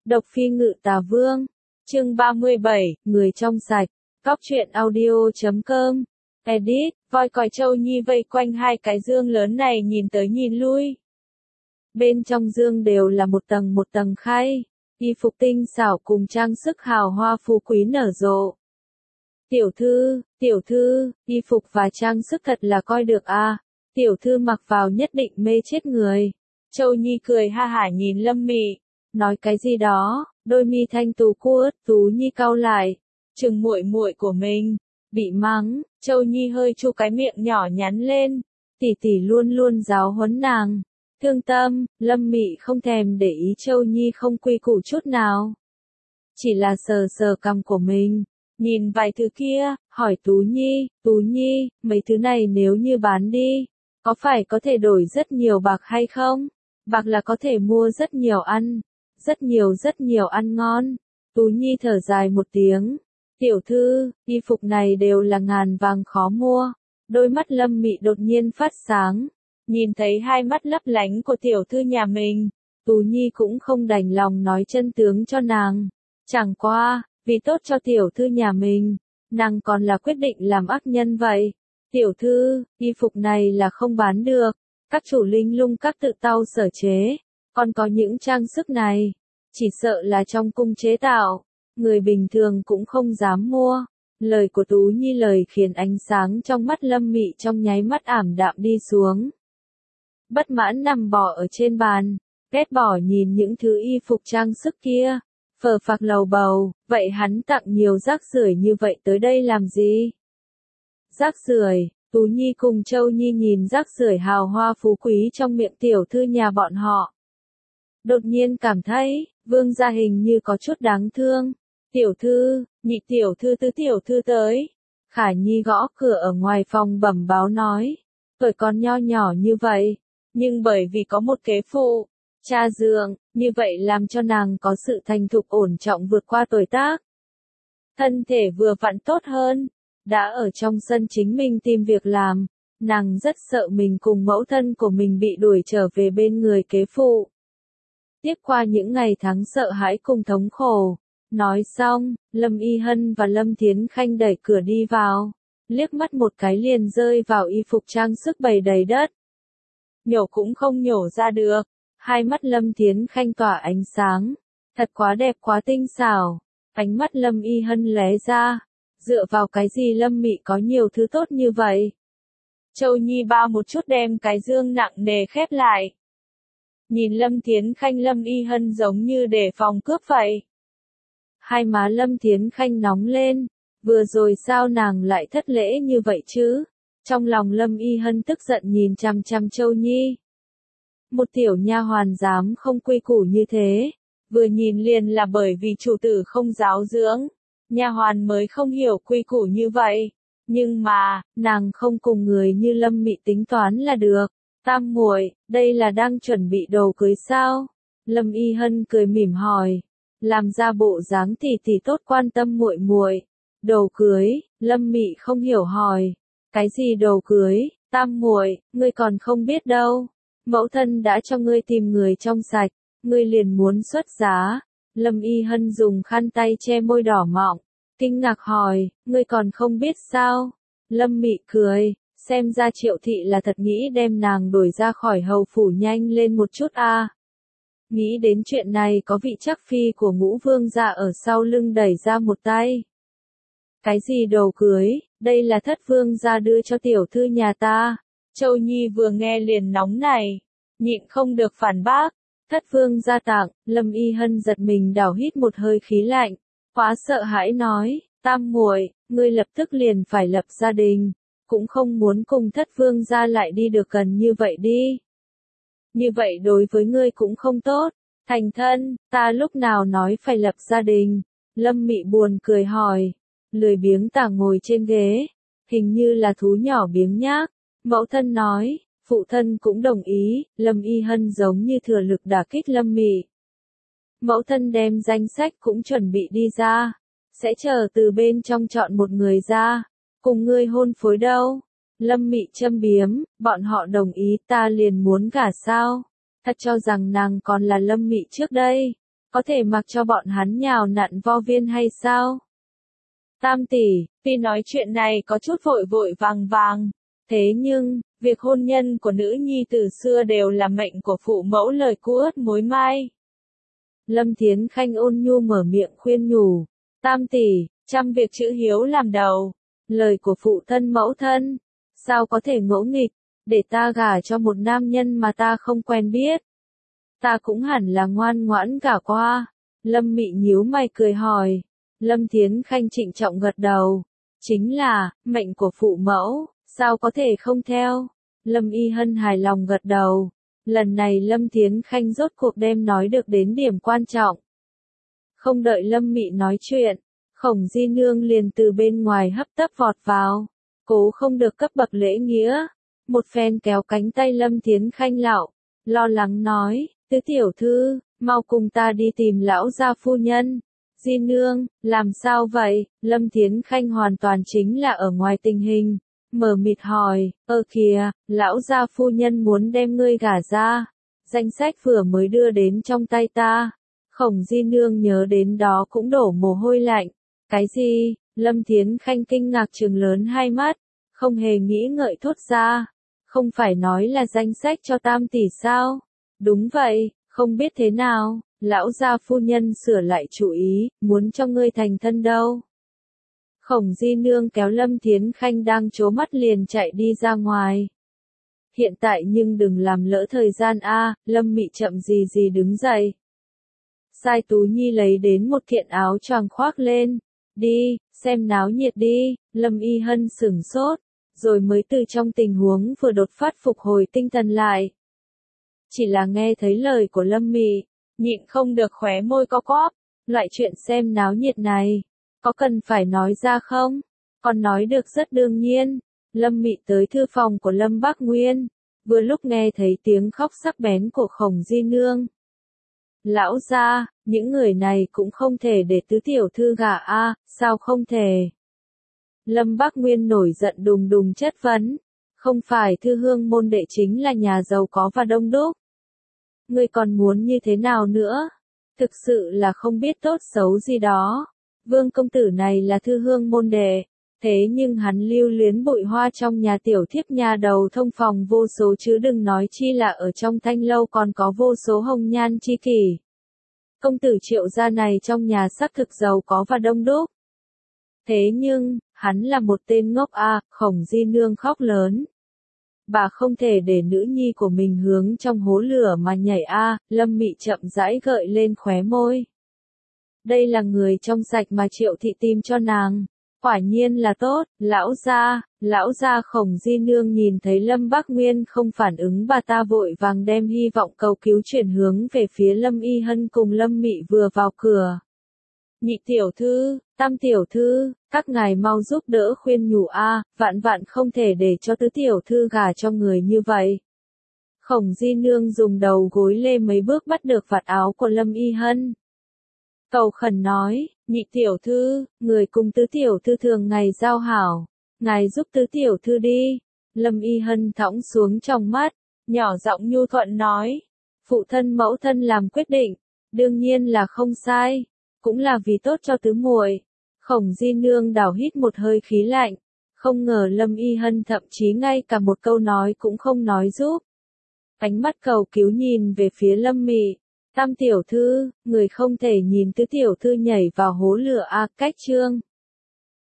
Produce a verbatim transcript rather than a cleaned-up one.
Độc Phi Ngự Tà Vương, chương ba mươi bảy, Người trong sạch, Cóc truyện audio chấm com, edit, voi còi Châu Nhi vây quanh hai cái dương lớn này nhìn tới nhìn lui. Bên trong dương đều là một tầng một tầng khay, y phục tinh xảo cùng trang sức hào hoa phú quý nở rộ. Tiểu thư, tiểu thư, y phục và trang sức thật là coi được à, tiểu thư mặc vào nhất định mê chết người. Châu Nhi cười ha hả nhìn Lâm Mị, nói cái gì đó, đôi mi thanh tú cua, Tú Nhi cau lại, chừng muội muội của mình, bị mắng, Châu Nhi hơi chu cái miệng nhỏ nhắn lên, tỷ tỷ luôn luôn giáo huấn nàng. Thương tâm, Lâm Mị không thèm để ý Châu Nhi không quy củ chút nào. Chỉ là sờ sờ cằm của mình, nhìn vài thứ kia, hỏi Tú Nhi, Tú Nhi, mấy thứ này nếu như bán đi, có phải có thể đổi rất nhiều bạc hay không? Bạc là có thể mua rất nhiều ăn, rất nhiều rất nhiều ăn ngon. Tú Nhi thở dài một tiếng, tiểu thư, y phục này đều là ngàn vàng khó mua. Đôi mắt Lâm Mị đột nhiên phát sáng, nhìn thấy hai mắt lấp lánh của tiểu thư nhà mình, Tú Nhi cũng không đành lòng nói chân tướng cho nàng. Chẳng qua, vì tốt cho tiểu thư nhà mình, nàng còn là quyết định làm ác nhân vậy. Tiểu thư, y phục này là không bán được, các chủ linh lung các tự tao sở chế, còn có những trang sức này, chỉ sợ là trong cung chế tạo, người bình thường cũng không dám mua. Lời của Tú Nhi lời khiến ánh sáng trong mắt Lâm Mị trong nháy mắt ảm đạm đi xuống. Bất mãn nằm bò ở trên bàn, ghét bỏ nhìn những thứ y phục trang sức kia, phờ phạc lầu bầu, vậy hắn tặng nhiều rác rưởi như vậy tới đây làm gì? Rác rưởi, Tú Nhi cùng Châu Nhi nhìn rác rưởi hào hoa phú quý trong miệng tiểu thư nhà bọn họ. Đột nhiên cảm thấy, Vương gia hình như có chút đáng thương. Tiểu thư, nhị tiểu thư tứ tiểu thư tới. Khả Nhi gõ cửa ở ngoài phòng bẩm báo nói, tuổi con nho nhỏ như vậy, nhưng bởi vì có một kế phụ, cha dượng, như vậy làm cho nàng có sự thành thục ổn trọng vượt qua tuổi tác. Thân thể vừa vặn tốt hơn, đã ở trong sân chính mình tìm việc làm, nàng rất sợ mình cùng mẫu thân của mình bị đuổi trở về bên người kế phụ. Tiếp qua những ngày tháng sợ hãi cùng thống khổ, nói xong, Lâm Y Hân và Lâm Thiến Khanh đẩy cửa đi vào, liếc mắt một cái liền rơi vào y phục trang sức bày đầy đất. Nhổ cũng không nhổ ra được, hai mắt Lâm Thiến Khanh tỏa ánh sáng, thật quá đẹp quá tinh xảo, ánh mắt Lâm Y Hân lóe ra, dựa vào cái gì Lâm Mị có nhiều thứ tốt như vậy? Châu Nhi ba một chút đem cái dương nặng nề khép lại. Nhìn Lâm Thiến Khanh Lâm Y Hân giống như để phòng cướp vậy. Hai má Lâm Thiến Khanh nóng lên, vừa rồi sao nàng lại thất lễ như vậy chứ? Trong lòng Lâm Y Hân tức giận nhìn chằm chằm Châu Nhi. Một tiểu nha hoàn dám không quy củ như thế, vừa nhìn liền là bởi vì chủ tử không giáo dưỡng, nha hoàn mới không hiểu quy củ như vậy. Nhưng mà, nàng không cùng người như Lâm Mị tính toán là được. Tam muội, đây là đang chuẩn bị đồ cưới sao? Lâm Y Hân cười mỉm hỏi, làm ra bộ dáng tỷ tỷ tốt quan tâm muội muội. Đồ cưới? Lâm Mị không hiểu hỏi, cái gì đồ cưới? Tam muội, ngươi còn không biết đâu. Mẫu thân đã cho ngươi tìm người trong sạch, ngươi liền muốn xuất giá. Lâm Y Hân dùng khăn tay che môi đỏ mọng, kinh ngạc hỏi, ngươi còn không biết sao? Lâm Mị cười, xem ra Triệu thị là thật nghĩ đem nàng đuổi ra khỏi hầu phủ nhanh lên một chút a. À. Nghĩ đến chuyện này có vị chắc phi của Ngũ Vương gia ở sau lưng đẩy ra một tay. Cái gì đồ cưới, đây là Thất Vương gia đưa cho tiểu thư nhà ta. Châu Nhi vừa nghe liền nóng này, nhịn không được phản bác. Thất Vương gia tặng, Lâm Y Hân giật mình đảo hít một hơi khí lạnh, quá sợ hãi nói, tam muội, ngươi lập tức liền phải lập gia đình, cũng không muốn cùng Thất Vương gia lại đi được gần như vậy đi. Như vậy đối với ngươi cũng không tốt, thành thân, ta lúc nào nói phải lập gia đình? Lâm Mị buồn cười hỏi, lười biếng tả ngồi trên ghế, hình như là thú nhỏ biếng nhác. Mẫu thân nói, phụ thân cũng đồng ý. Lâm Y Hân giống như thừa lực đả kích Lâm Mị. Mẫu thân đem danh sách cũng chuẩn bị đi ra, sẽ chờ từ bên trong chọn một người ra, cùng ngươi hôn phối đâu. Lâm Mị châm biếm, bọn họ đồng ý ta liền muốn gả sao? Thật cho rằng nàng còn là Lâm Mị trước đây, có thể mặc cho bọn hắn nhào nặn vo viên hay sao? Tam tỷ, vì nói chuyện này có chút vội vội vàng vàng. Thế nhưng, việc hôn nhân của nữ nhi từ xưa đều là mệnh của phụ mẫu lời cút mối mai. Lâm Thiến Khanh ôn nhu mở miệng khuyên nhủ. Tam tỷ, trăm việc chữ hiếu làm đầu. Lời của phụ thân mẫu thân. Sao có thể ngỗ nghịch, để ta gả cho một nam nhân mà ta không quen biết. Ta cũng hẳn là ngoan ngoãn gả qua. Lâm Mị nhíu mày cười hỏi. Lâm Thiến Khanh trịnh trọng gật đầu. Chính là, mệnh của phụ mẫu, sao có thể không theo. Lâm Y Hân hài lòng gật đầu. Lần này Lâm Thiến Khanh rốt cuộc đem nói được đến điểm quan trọng. Không đợi Lâm Mị nói chuyện, Khổng Di Nương liền từ bên ngoài hấp tấp vọt vào. Cố không được cấp bậc lễ nghĩa. Một phen kéo cánh tay Lâm Thiến Khanh lạo, lo lắng nói, tứ tiểu thư, mau cùng ta đi tìm lão gia phu nhân. Di Nương, làm sao vậy? Lâm Thiến Khanh hoàn toàn chính là ở ngoài tình hình. Mở mịt hỏi, ơ kìa, lão gia phu nhân muốn đem ngươi gả ra. Danh sách vừa mới đưa đến trong tay ta. Khổng Di Nương nhớ đến đó cũng đổ mồ hôi lạnh. Cái gì? Lâm Thiến Khanh kinh ngạc trừng lớn hai mắt, không hề nghĩ ngợi thốt ra. Không phải nói là danh sách cho tam tỷ sao? Đúng vậy, không biết thế nào, lão gia phu nhân sửa lại chủ ý, muốn cho ngươi thành thân đâu. Khổng Di Nương kéo Lâm Thiến Khanh đang trố mắt liền chạy đi ra ngoài. Hiện tại nhưng đừng làm lỡ thời gian a. Lâm Mị chậm gì gì đứng dậy. Sai Tú Nhi lấy đến một kiện áo choàng khoác lên. Đi, xem náo nhiệt đi. Lâm Y Hân sửng sốt, rồi mới từ trong tình huống vừa đột phát phục hồi tinh thần lại. Chỉ là nghe thấy lời của Lâm Mị, nhịn không được khóe môi co quắp. Loại chuyện xem náo nhiệt này, có cần phải nói ra không? Còn nói được rất đương nhiên. Lâm Mị tới thư phòng của Lâm Bắc Nguyên, vừa lúc nghe thấy tiếng khóc sắc bén của Khổng Di Nương. Lão gia, những người này cũng không thể để tứ tiểu thư gả a, sao không thể? Lâm Bắc Nguyên nổi giận đùng đùng chất vấn. Không phải thư hương môn đệ chính là nhà giàu có và đông đúc. Ngươi còn muốn như thế nào nữa? Thực sự là không biết tốt xấu gì đó. Vương công tử này là thư hương môn đệ, thế nhưng hắn lưu luyến bụi hoa trong nhà tiểu thiếp nhà đầu thông phòng vô số chứ đừng nói chi là ở trong thanh lâu còn có vô số hồng nhan chi kỷ. Công tử Triệu gia này trong nhà xác thực giàu có và đông đúc. Thế nhưng, hắn là một tên ngốc a. Khổng Di Nương khóc lớn. Bà không thể để nữ nhi của mình hướng trong hố lửa mà nhảy a. Lâm Mị chậm rãi gợi lên khóe môi. Đây là người trong sạch mà Triệu thị tìm cho nàng. Quả nhiên là tốt. Lão gia, lão gia. Khổng Di Nương nhìn thấy Lâm Bắc Nguyên không phản ứng, bà ta vội vàng đem hy vọng cầu cứu chuyển hướng về phía Lâm Y Hân cùng Lâm Mị vừa vào cửa. Nhị tiểu thư, tam tiểu thư, các ngài mau giúp đỡ khuyên nhủ a, vạn vạn không thể để cho tứ tiểu thư gả cho người như vậy. Khổng Di Nương dùng đầu gối lê mấy bước bắt được vạt áo của Lâm Y Hân. Cầu khẩn nói, nhị tiểu thư, người cùng tứ tiểu thư thường ngày giao hảo, ngài giúp tứ tiểu thư đi. Lâm Y Hân thõng xuống trong mắt, nhỏ giọng nhu thuận nói, phụ thân mẫu thân làm quyết định, đương nhiên là không sai, cũng là vì tốt cho tứ muội. Khổng Di Nương đảo hít một hơi khí lạnh, không ngờ Lâm Y Hân thậm chí ngay cả một câu nói cũng không nói giúp. Ánh mắt cầu cứu nhìn về phía Lâm Mị. Tam tiểu thư, người không thể nhìn tứ tiểu thư nhảy vào hố lửa a. Cách chương